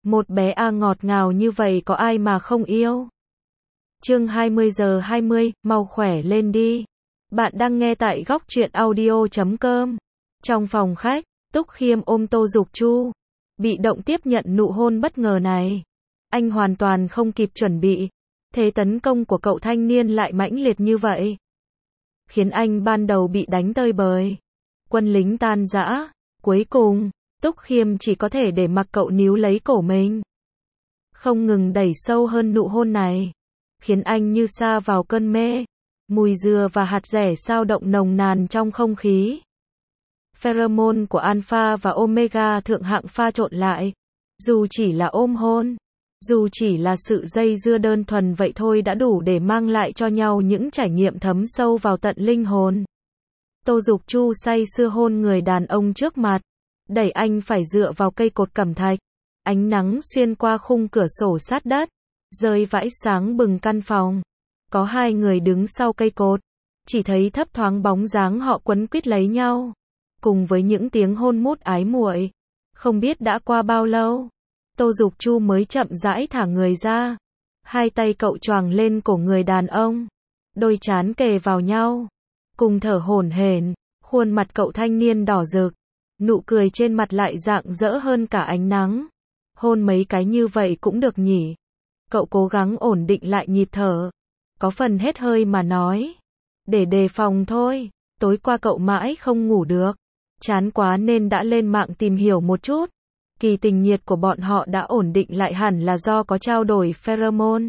Một bé A ngọt ngào như vậy có ai mà không yêu. Chương 20:20, mau khỏe lên đi. Bạn đang nghe tại góc truyện audio.com. Trong phòng khách, Túc Khiêm ôm Tô Dục Chu. Bị động tiếp nhận nụ hôn bất ngờ này. Anh hoàn toàn không kịp chuẩn bị. Thế tấn công của cậu thanh niên lại mãnh liệt như vậy. Khiến anh ban đầu bị đánh tơi bời. Quân lính tan rã. Cuối cùng, Túc Khiêm chỉ có thể để mặc cậu níu lấy cổ mình. Không ngừng đẩy sâu hơn nụ hôn này. Khiến anh như sa vào cơn mê. Mùi dừa và hạt dẻ xao động nồng nàn trong không khí. Pheromone của Alpha và Omega thượng hạng pha trộn lại. Dù chỉ là ôm hôn, dù chỉ là sự dây dưa đơn thuần vậy thôi đã đủ để mang lại cho nhau những trải nghiệm thấm sâu vào tận linh hồn. Tô Dục Chu say sưa hôn người đàn ông trước mặt, đẩy anh phải dựa vào cây cột cẩm thạch. Ánh nắng xuyên qua khung cửa sổ sát đất, rơi vãi sáng bừng căn phòng. Có hai người đứng sau cây cột, chỉ thấy thấp thoáng bóng dáng họ quấn quýt lấy nhau, cùng với những tiếng hôn mút ái muội. Không biết đã qua bao lâu, Tô Dục Chu mới chậm rãi thả người ra. Hai tay cậu choàng lên cổ người đàn ông, đôi trán kề vào nhau, cùng thở hổn hển. Khuôn mặt cậu thanh niên đỏ rực, nụ cười trên mặt lại rạng rỡ hơn cả ánh nắng. Hôn mấy cái như vậy cũng được nhỉ? Cậu cố gắng ổn định lại nhịp thở, có phần hết hơi mà nói. Để đề phòng thôi, tối qua cậu mãi không ngủ được, chán quá nên đã lên mạng tìm hiểu một chút. Kỳ tình nhiệt của bọn họ đã ổn định lại hẳn là do có trao đổi pheromone.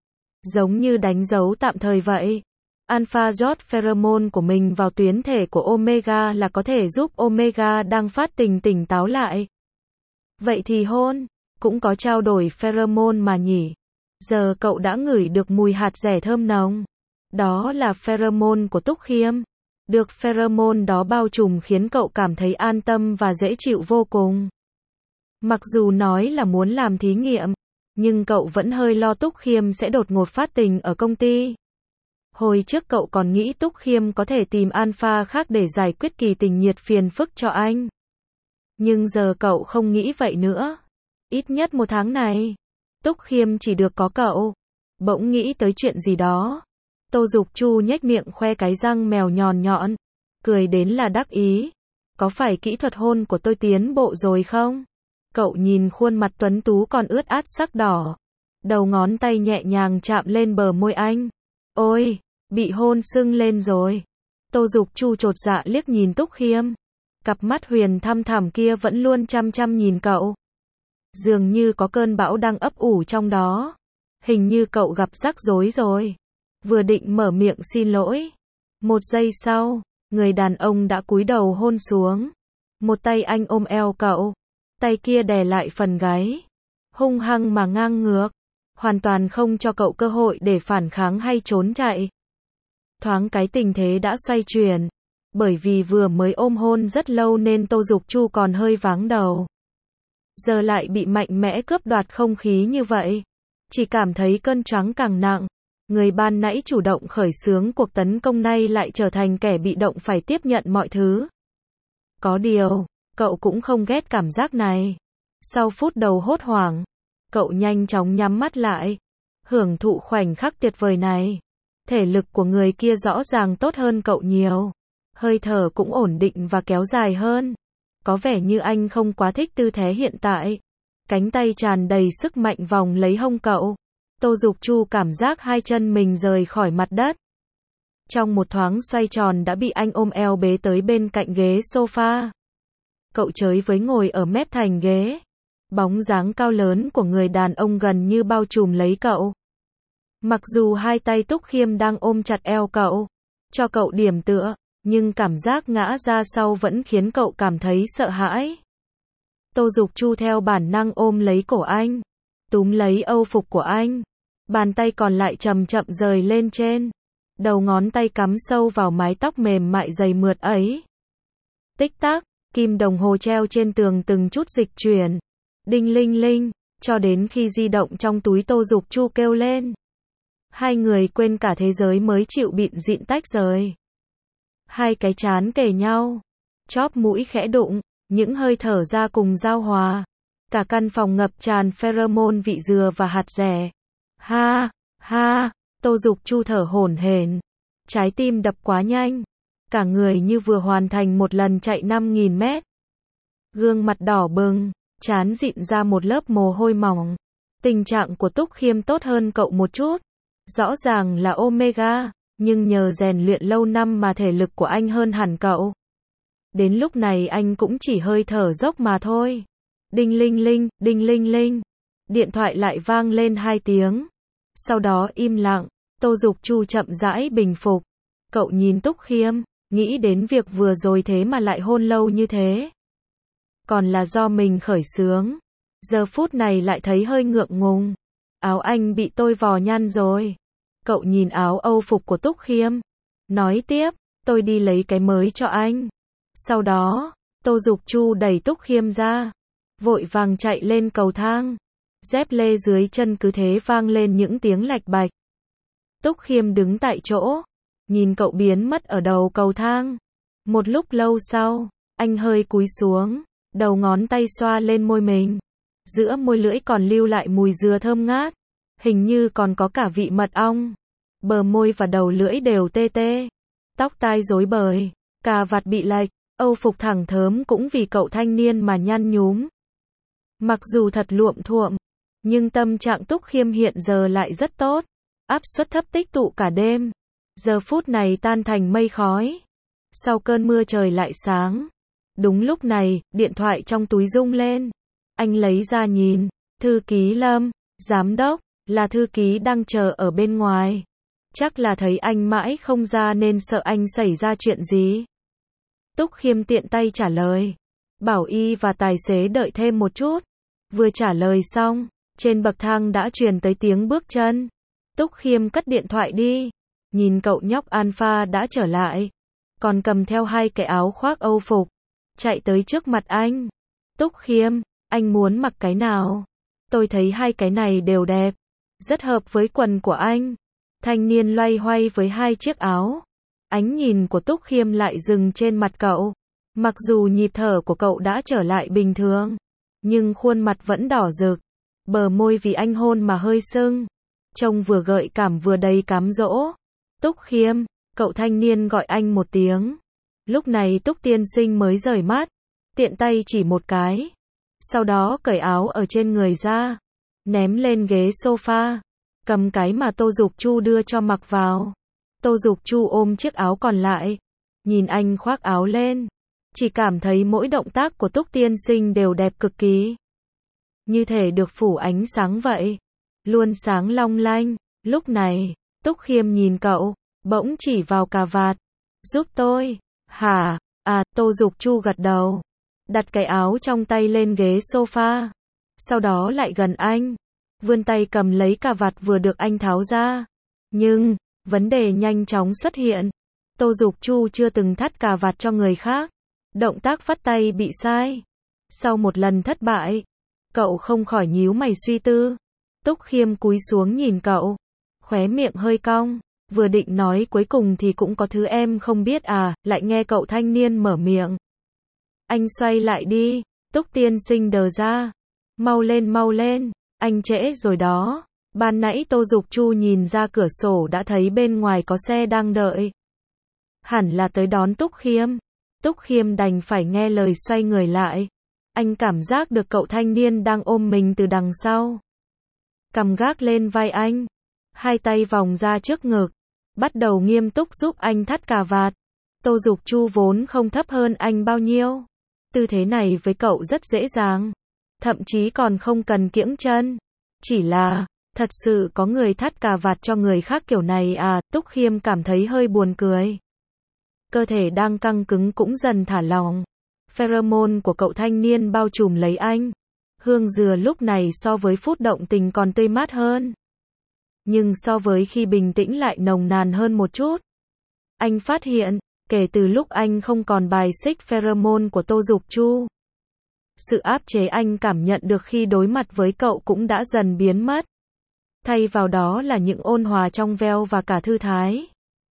Giống như đánh dấu tạm thời vậy. Alpha rót pheromone của mình vào tuyến thể của Omega là có thể giúp Omega đang phát tình tỉnh táo lại. Vậy thì hôn cũng có trao đổi pheromone mà nhỉ? Giờ cậu đã ngửi được mùi hạt dẻ thơm nồng. Đó là pheromone của Túc Khiêm. Được pheromone đó bao trùm khiến cậu cảm thấy an tâm và dễ chịu vô cùng. Mặc dù nói là muốn làm thí nghiệm, nhưng cậu vẫn hơi lo Túc Khiêm sẽ đột ngột phát tình ở công ty. Hồi trước cậu còn nghĩ Túc Khiêm có thể tìm Alpha khác để giải quyết kỳ tình nhiệt phiền phức cho anh. Nhưng giờ cậu không nghĩ vậy nữa. Ít nhất một tháng này, Túc Khiêm chỉ được có cậu. Bỗng nghĩ tới chuyện gì đó. Tô Dục Chu nhếch miệng khoe cái răng mèo nhọn nhọn, cười đến là đắc ý. Có phải kỹ thuật hôn của tôi tiến bộ rồi không? Cậu nhìn khuôn mặt tuấn tú còn ướt át sắc đỏ. Đầu ngón tay nhẹ nhàng chạm lên bờ môi anh. Ôi, bị hôn sưng lên rồi. Tô Dục Chu chột dạ liếc nhìn Túc Khiêm. Cặp mắt huyền thăm thẳm kia vẫn luôn chăm chăm nhìn cậu. Dường như có cơn bão đang ấp ủ trong đó. Hình như cậu gặp rắc rối rồi. Vừa định mở miệng xin lỗi. Một giây sau, người đàn ông đã cúi đầu hôn xuống. Một tay anh ôm eo cậu. Tay kia đè lại phần gáy. Hung hăng mà ngang ngược. Hoàn toàn không cho cậu cơ hội để phản kháng hay trốn chạy. Thoáng cái tình thế đã xoay chuyển. Bởi vì vừa mới ôm hôn rất lâu nên Tô Dục Chu còn hơi váng đầu. Giờ lại bị mạnh mẽ cướp đoạt không khí như vậy. Chỉ cảm thấy cơn choáng càng nặng. Người ban nãy chủ động khởi xướng cuộc tấn công nay lại trở thành kẻ bị động phải tiếp nhận mọi thứ. Có điều, cậu cũng không ghét cảm giác này. Sau phút đầu hốt hoảng, cậu nhanh chóng nhắm mắt lại, hưởng thụ khoảnh khắc tuyệt vời này. Thể lực của người kia rõ ràng tốt hơn cậu nhiều. Hơi thở cũng ổn định và kéo dài hơn. Có vẻ như anh không quá thích tư thế hiện tại. Cánh tay tràn đầy sức mạnh vòng lấy hông cậu. Tô Dục Chu cảm giác hai chân mình rời khỏi mặt đất. Trong một thoáng xoay tròn đã bị anh ôm eo bế tới bên cạnh ghế sofa. Cậu chới với ngồi ở mép thành ghế. Bóng dáng cao lớn của người đàn ông gần như bao trùm lấy cậu. Mặc dù hai tay Túc Khiêm đang ôm chặt eo cậu, cho cậu điểm tựa, nhưng cảm giác ngã ra sau vẫn khiến cậu cảm thấy sợ hãi. Tô Dục Chu theo bản năng ôm lấy cổ anh, túm lấy âu phục của anh. Bàn tay còn lại chậm chậm rời lên trên. Đầu ngón tay cắm sâu vào mái tóc mềm mại dày mượt ấy. Tích tắc, kim đồng hồ treo trên tường từng chút dịch chuyển. Đinh linh linh, cho đến khi di động trong túi Tô Dục Chu kêu lên. Hai người quên cả thế giới mới chịu bịn dịn tách rời. Hai cái trán kề nhau, chóp mũi khẽ đụng, những hơi thở ra cùng giao hòa. Cả căn phòng ngập tràn pheromone vị dừa và hạt dẻ. Ha, ha, Tô Dục Chu thở hổn hển. Trái tim đập quá nhanh. Cả người như vừa hoàn thành một lần chạy 5.000 mét. Gương mặt đỏ bừng, trán dịn ra một lớp mồ hôi mỏng. Tình trạng của Túc Khiêm tốt hơn cậu một chút. Rõ ràng là Omega, nhưng nhờ rèn luyện lâu năm mà thể lực của anh hơn hẳn cậu. Đến lúc này anh cũng chỉ hơi thở dốc mà thôi. Đinh linh linh, đinh linh linh. Điện thoại lại vang lên 2 tiếng. Sau đó im lặng, Tô Dục Chu chậm rãi bình phục. Cậu nhìn Túc Khiêm, nghĩ đến việc vừa rồi thế mà lại hôn lâu như thế. Còn là do mình khởi xướng. Giờ phút này lại thấy hơi ngượng ngùng. Áo anh bị tôi vò nhăn rồi. Cậu nhìn áo Âu phục của Túc Khiêm. Nói tiếp, tôi đi lấy cái mới cho anh. Sau đó, Tô Dục Chu đẩy Túc Khiêm ra. Vội vàng chạy lên cầu thang. Dép lê dưới chân cứ thế vang lên những tiếng lạch bạch. Túc Khiêm đứng tại chỗ. Nhìn cậu biến mất ở đầu cầu thang. Một lúc lâu sau, anh hơi cúi xuống. Đầu ngón tay xoa lên môi mình. Giữa môi lưỡi còn lưu lại mùi dừa thơm ngát. Hình như còn có cả vị mật ong. Bờ môi và đầu lưỡi đều tê tê. Tóc tai rối bời. Cà vạt bị lệch. Âu phục thẳng thớm cũng vì cậu thanh niên mà nhăn nhúm. Mặc dù thật luộm thuộm, nhưng tâm trạng Túc Khiêm hiện giờ lại rất tốt. Áp suất thấp tích tụ cả đêm. Giờ phút này tan thành mây khói. Sau cơn mưa trời lại sáng. Đúng lúc này, điện thoại trong túi rung lên. Anh lấy ra nhìn. Thư ký Lâm, giám đốc, là thư ký đang chờ ở bên ngoài. Chắc là thấy anh mãi không ra nên sợ anh xảy ra chuyện gì. Túc Khiêm tiện tay trả lời. Bảo y và tài xế đợi thêm một chút. Vừa trả lời xong, trên bậc thang đã truyền tới tiếng bước chân. Túc Khiêm cất điện thoại đi. Nhìn cậu nhóc Alpha đã trở lại. Còn cầm theo 2 cái áo khoác Âu phục. Chạy tới trước mặt anh. Túc Khiêm, anh muốn mặc cái nào? Tôi thấy 2 cái này đều đẹp. Rất hợp với quần của anh. Thanh niên loay hoay với 2 chiếc áo. Ánh nhìn của Túc Khiêm lại dừng trên mặt cậu. Mặc dù nhịp thở của cậu đã trở lại bình thường, nhưng khuôn mặt vẫn đỏ rực. Bờ môi vì anh hôn mà hơi sưng. Trông vừa gợi cảm vừa đầy cám dỗ. Túc Khiêm, cậu thanh niên gọi anh một tiếng. Lúc này Túc tiên sinh mới rời mắt. Tiện tay chỉ một cái. Sau đó cởi áo ở trên người ra. Ném lên ghế sofa. Cầm cái mà Tô Dục Chu đưa cho mặc vào. Tô Dục Chu ôm chiếc áo còn lại. Nhìn anh khoác áo lên. Chỉ cảm thấy mỗi động tác của Túc tiên sinh đều đẹp cực kỳ. Như thể được phủ ánh sáng vậy. Luôn sáng long lanh. Lúc này, Túc Khiêm nhìn cậu, bỗng chỉ vào cà vạt. Giúp tôi. Hả? À, Tô Dục Chu gật đầu. Đặt cái áo trong tay lên ghế sofa. Sau đó lại gần anh. Vươn tay cầm lấy cà vạt vừa được anh tháo ra. Nhưng, vấn đề nhanh chóng xuất hiện. Tô Dục Chu chưa từng thắt cà vạt cho người khác. Động tác vắt tay bị sai. Sau một lần thất bại, cậu không khỏi nhíu mày suy tư. Túc Khiêm cúi xuống nhìn cậu. Khóe miệng hơi cong. Vừa định nói cuối cùng thì cũng có thứ em không biết à, lại nghe cậu thanh niên mở miệng. Anh xoay lại đi. Túc tiên sinh đờ ra. Mau lên, anh trễ rồi đó. Ban nãy Tô Dục Chu nhìn ra cửa sổ đã thấy bên ngoài có xe đang đợi. Hẳn là tới đón Túc Khiêm. Túc Khiêm đành phải nghe lời xoay người lại. Anh cảm giác được cậu thanh niên đang ôm mình từ đằng sau. Cầm gác lên vai anh. 2 tay vòng ra trước ngực. Bắt đầu nghiêm túc giúp anh thắt cà vạt. Tô Dục Chu vốn không thấp hơn anh bao nhiêu. Tư thế này với cậu rất dễ dàng. Thậm chí còn không cần kiễng chân. Chỉ là, thật sự có người thắt cà vạt cho người khác kiểu này à, Túc Khiêm cảm thấy hơi buồn cười. Cơ thể đang căng cứng cũng dần thả lỏng. Pheromone của cậu thanh niên bao trùm lấy anh. Hương dừa lúc này so với phút động tình còn tươi mát hơn. Nhưng so với khi bình tĩnh lại nồng nàn hơn một chút. Anh phát hiện, kể từ lúc anh không còn bài xích pheromone của Tô Dục Chu, sự áp chế anh cảm nhận được khi đối mặt với cậu cũng đã dần biến mất. Thay vào đó là những ôn hòa trong veo và cả thư thái.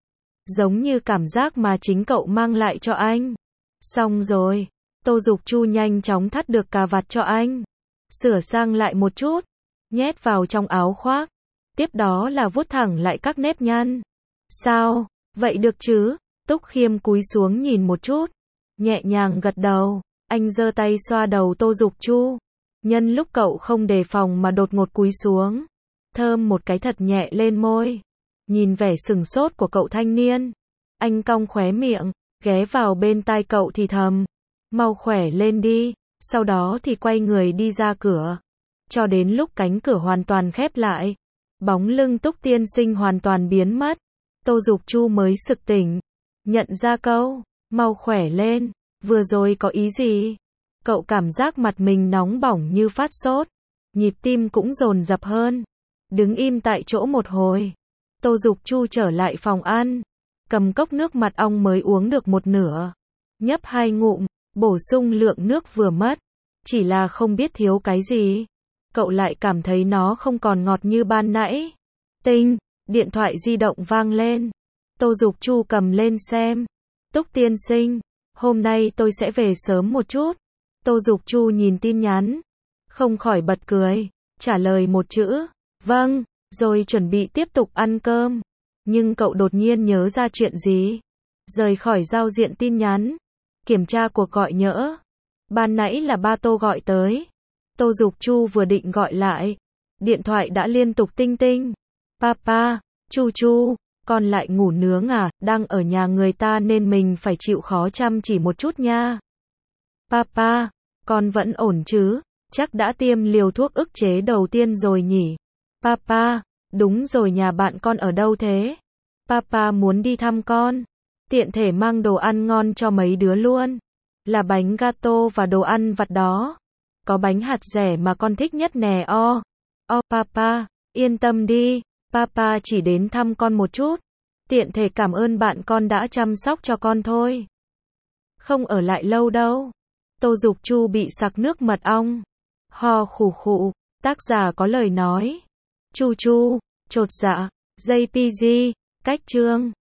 Giống như cảm giác mà chính cậu mang lại cho anh. Xong rồi, Tô Dục Chu nhanh chóng thắt được cà vạt cho anh. sửa sang lại một chút, nhét vào trong áo khoác. Tiếp đó là vuốt thẳng lại các nếp nhăn. Sao, vậy được chứ? Túc Khiêm cúi xuống nhìn một chút, nhẹ nhàng gật đầu. Anh giơ tay xoa đầu Tô Dục Chu. Nhân lúc cậu không đề phòng mà đột ngột cúi xuống, thơm một cái thật nhẹ lên môi. Nhìn vẻ sừng sốt của cậu thanh niên, anh cong khóe miệng, ghé vào bên tai cậu thì thầm, mau khỏe lên đi. Sau đó thì quay người đi ra cửa. Cho đến lúc cánh cửa hoàn toàn khép lại, bóng lưng Túc tiên sinh hoàn toàn biến mất. Tô Dục Chu mới sực tỉnh, nhận ra câu, mau khỏe lên, vừa rồi có ý gì? Cậu cảm giác mặt mình nóng bỏng như phát sốt, nhịp tim cũng dồn dập hơn. Đứng im tại chỗ một hồi, Tô Dục Chu trở lại phòng ăn, cầm cốc nước mật ong mới uống được một nửa, nhấp 2 ngụm, bổ sung lượng nước vừa mất. Chỉ là không biết thiếu cái gì, cậu lại cảm thấy nó không còn ngọt như ban nãy. Tinh, điện thoại di động vang lên. Tô Dục Chu cầm lên xem. Túc tiên sinh, hôm nay tôi sẽ về sớm một chút. Tô Dục Chu nhìn tin nhắn, không khỏi bật cười, trả lời một chữ, vâng, rồi chuẩn bị tiếp tục ăn cơm. Nhưng cậu đột nhiên nhớ ra chuyện gì, rời khỏi giao diện tin nhắn, kiểm tra cuộc gọi nhỡ. Ban nãy là ba Tô gọi tới. Tô Dục Chu vừa định gọi lại, điện thoại đã liên tục tinh tinh. Papa, Chu Chu, con lại ngủ nướng à, đang ở nhà người ta nên mình phải chịu khó chăm chỉ một chút nha. Papa, con vẫn ổn chứ, chắc đã tiêm liều thuốc ức chế đầu tiên rồi nhỉ. Papa, đúng rồi, nhà bạn con ở đâu thế? Papa muốn đi thăm con, tiện thể mang đồ ăn ngon cho mấy đứa luôn. Là bánh gato và đồ ăn vặt đó. Có bánh hạt dẻ mà con thích nhất nè. Papa, yên tâm đi, Papa chỉ đến thăm con một chút, tiện thể cảm ơn bạn con đã chăm sóc cho con thôi. Không ở lại lâu đâu. Tô Dục Chu bị sặc nước mật ong, ho khủ khụ. Tác giả có lời nói. Chu Chu, chột dạ, JPG, cách chương.